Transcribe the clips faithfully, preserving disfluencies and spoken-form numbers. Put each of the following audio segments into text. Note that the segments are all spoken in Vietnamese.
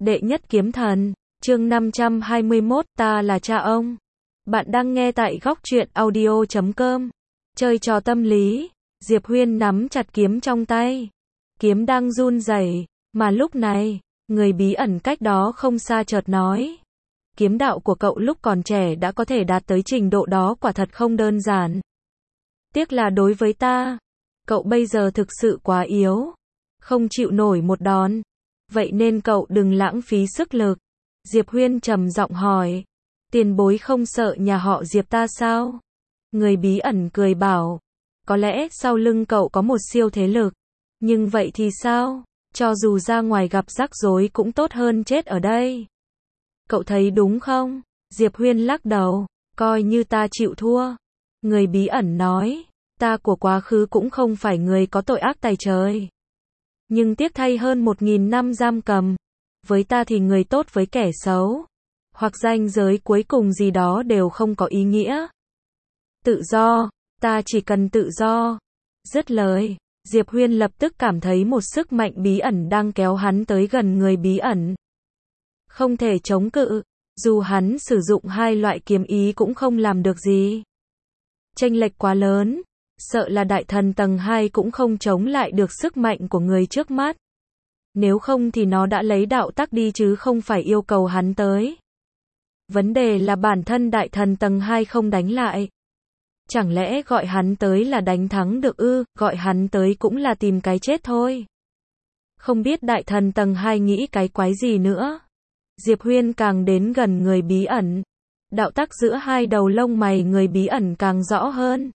Đệ nhất kiếm thần, chương năm trăm hai mươi mốt, ta là cha ông. Bạn đang nghe tại góc truyện audio chấm com. Chơi trò tâm lý, Diệp Huyên nắm chặt kiếm trong tay. Kiếm đang run rẩy, mà lúc này, người bí ẩn cách đó không xa chợt nói. Kiếm đạo của cậu lúc còn trẻ đã có thể đạt tới trình độ đó, quả thật không đơn giản. Tiếc là đối với ta, cậu bây giờ thực sự quá yếu, không chịu nổi một đòn. Vậy nên cậu đừng lãng phí sức lực. Diệp Huyên trầm giọng hỏi. Tiền bối không sợ nhà họ Diệp ta sao? Người bí ẩn cười bảo. Có lẽ sau lưng cậu có một siêu thế lực. Nhưng vậy thì sao? Cho dù ra ngoài gặp rắc rối cũng tốt hơn chết ở đây. Cậu thấy đúng không? Diệp Huyên lắc đầu. Coi như ta chịu thua. Người bí ẩn nói. Ta của quá khứ cũng không phải người có tội ác tày trời. Nhưng tiếc thay hơn một nghìn năm giam cầm. Với ta thì người tốt với kẻ xấu, hoặc ranh giới cuối cùng gì đó đều không có ý nghĩa. Tự do, ta chỉ cần tự do. Dứt lời, Diệp Huyên lập tức cảm thấy một sức mạnh bí ẩn đang kéo hắn tới gần người bí ẩn. Không thể chống cự, dù hắn sử dụng hai loại kiếm ý cũng không làm được gì. Chênh lệch quá lớn, sợ là đại thần tầng hai cũng không chống lại được sức mạnh của người trước mắt. Nếu không thì nó đã lấy đạo tắc đi chứ không phải yêu cầu hắn tới. Vấn đề là bản thân đại thần tầng hai không đánh lại. Chẳng lẽ gọi hắn tới là đánh thắng được ư? Gọi hắn tới cũng là tìm cái chết thôi. Không biết đại thần tầng hai nghĩ cái quái gì nữa. Diệp Huyên càng đến gần người bí ẩn, đạo tắc giữa hai đầu lông mày người bí ẩn càng rõ hơn.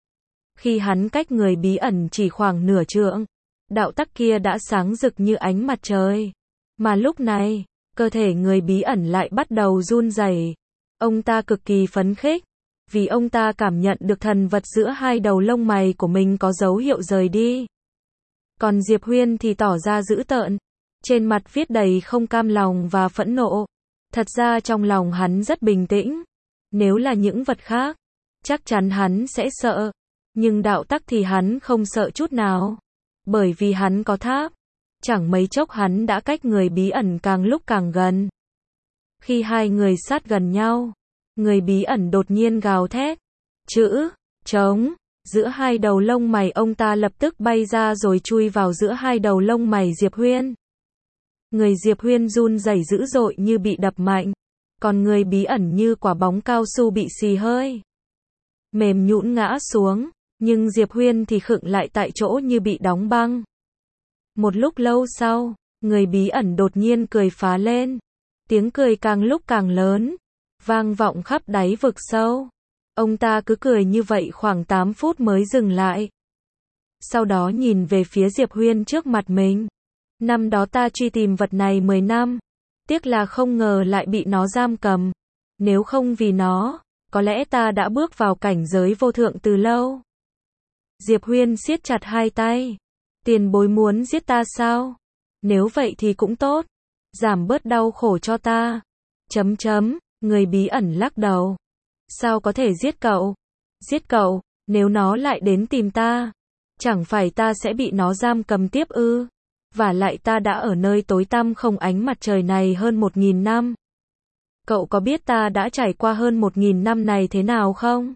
Khi hắn cách người bí ẩn chỉ khoảng nửa trượng, đạo tắc kia đã sáng rực như ánh mặt trời. Mà lúc này, cơ thể người bí ẩn lại bắt đầu run rẩy. Ông ta cực kỳ phấn khích, vì ông ta cảm nhận được thần vật giữa hai đầu lông mày của mình có dấu hiệu rời đi. Còn Diệp Huyên thì tỏ ra dữ tợn, trên mặt viết đầy không cam lòng và phẫn nộ. Thật ra trong lòng hắn rất bình tĩnh. Nếu là những vật khác, chắc chắn hắn sẽ sợ. Nhưng đạo tắc thì hắn không sợ chút nào. Bởi vì hắn có tháp. Chẳng mấy chốc hắn đã cách người bí ẩn càng lúc càng gần. Khi hai người sát gần nhau, người bí ẩn đột nhiên gào thét. Chữ, trống, giữa hai đầu lông mày ông ta lập tức bay ra rồi chui vào giữa hai đầu lông mày Diệp Huyên. Người Diệp Huyên run rẩy dữ dội như bị đập mạnh. Còn người bí ẩn như quả bóng cao su bị xì hơi. Mềm nhũn ngã xuống. Nhưng Diệp Huyên thì khựng lại tại chỗ như bị đóng băng. Một lúc lâu sau, người bí ẩn đột nhiên cười phá lên. Tiếng cười càng lúc càng lớn, vang vọng khắp đáy vực sâu. Ông ta cứ cười như vậy khoảng tám phút mới dừng lại. Sau đó nhìn về phía Diệp Huyên trước mặt mình. Năm đó ta truy tìm vật này mười năm. Tiếc là không ngờ lại bị nó giam cầm. Nếu không vì nó, có lẽ ta đã bước vào cảnh giới vô thượng từ lâu. Diệp Huyên siết chặt hai tay. Tiền bối muốn giết ta sao? Nếu vậy thì cũng tốt. Giảm bớt đau khổ cho ta. Chấm chấm, người bí ẩn lắc đầu. Sao có thể giết cậu? Giết cậu, nếu nó lại đến tìm ta. Chẳng phải ta sẽ bị nó giam cầm tiếp ư? Và lại ta đã ở nơi tối tăm không ánh mặt trời này hơn một nghìn năm. Cậu có biết ta đã trải qua hơn một nghìn năm này thế nào không?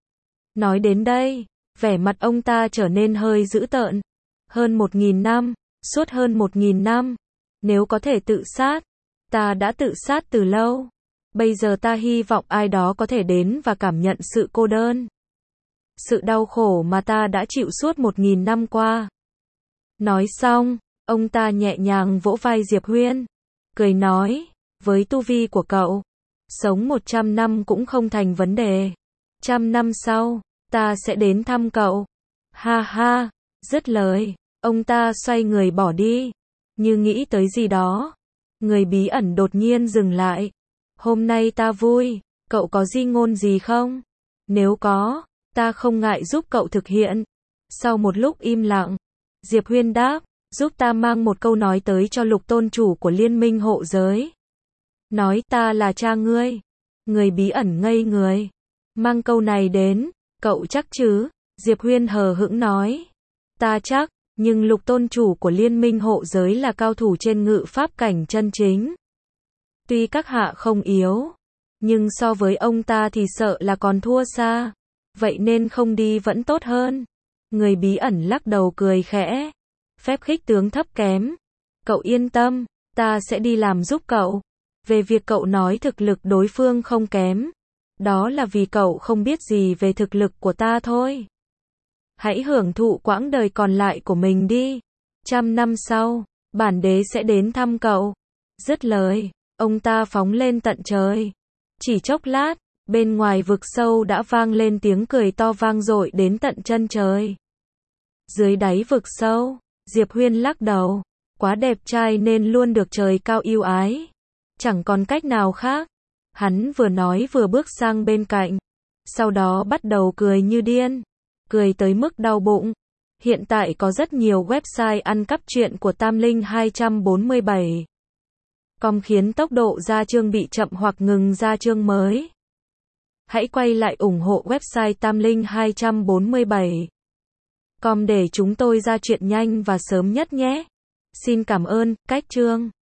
Nói đến đây, vẻ mặt ông ta trở nên hơi dữ tợn. Hơn một nghìn năm, suốt hơn một nghìn năm. Nếu có thể tự sát, ta đã tự sát từ lâu. Bây giờ ta hy vọng ai đó có thể đến và cảm nhận sự cô đơn. Sự đau khổ mà ta đã chịu suốt một nghìn năm qua. Nói xong, ông ta nhẹ nhàng vỗ vai Diệp Huyên. Cười nói, với tu vi của cậu, sống một trăm năm cũng không thành vấn đề. Trăm năm sau, ta sẽ đến thăm cậu. Ha ha, dứt lời, ông ta xoay người bỏ đi. Như nghĩ tới gì đó, người bí ẩn đột nhiên dừng lại. Hôm nay ta vui, cậu có di ngôn gì không? Nếu có, ta không ngại giúp cậu thực hiện. Sau một lúc im lặng, Diệp Huyên đáp, giúp ta mang một câu nói tới cho Lục tôn chủ của liên minh hộ giới. Nói ta là cha ngươi. Người bí ẩn ngây người. Mang câu này đến, cậu chắc chứ? Diệp Huyên hờ hững nói. Ta chắc, nhưng Lục tôn chủ của liên minh hộ giới là cao thủ trên ngự pháp cảnh chân chính. Tuy các hạ không yếu, nhưng so với ông ta thì sợ là còn thua xa. Vậy nên không đi vẫn tốt hơn. Người bí ẩn lắc đầu cười khẽ. Phép khích tướng thấp kém. Cậu yên tâm, ta sẽ đi làm giúp cậu. Về việc cậu nói thực lực đối phương không kém, đó là vì cậu không biết gì về thực lực của ta thôi. Hãy hưởng thụ quãng đời còn lại của mình đi. Trăm năm sau, bản đế sẽ đến thăm cậu. Dứt lời, ông ta phóng lên tận trời. Chỉ chốc lát, bên ngoài vực sâu đã vang lên tiếng cười to vang dội đến tận chân trời. Dưới đáy vực sâu, Diệp Huyên lắc đầu. Quá đẹp trai nên luôn được trời cao yêu ái. Chẳng còn cách nào khác. Hắn vừa nói vừa bước sang bên cạnh. Sau đó bắt đầu cười như điên. Cười tới mức đau bụng. Hiện tại có rất nhiều website ăn cắp truyện của Tam Linh hai bốn bảy com khiến tốc độ ra chương bị chậm hoặc ngừng ra chương mới. Hãy quay lại ủng hộ website Tam Linh hai bốn bảy com để chúng tôi ra truyện nhanh và sớm nhất nhé. Xin cảm ơn, cách chương.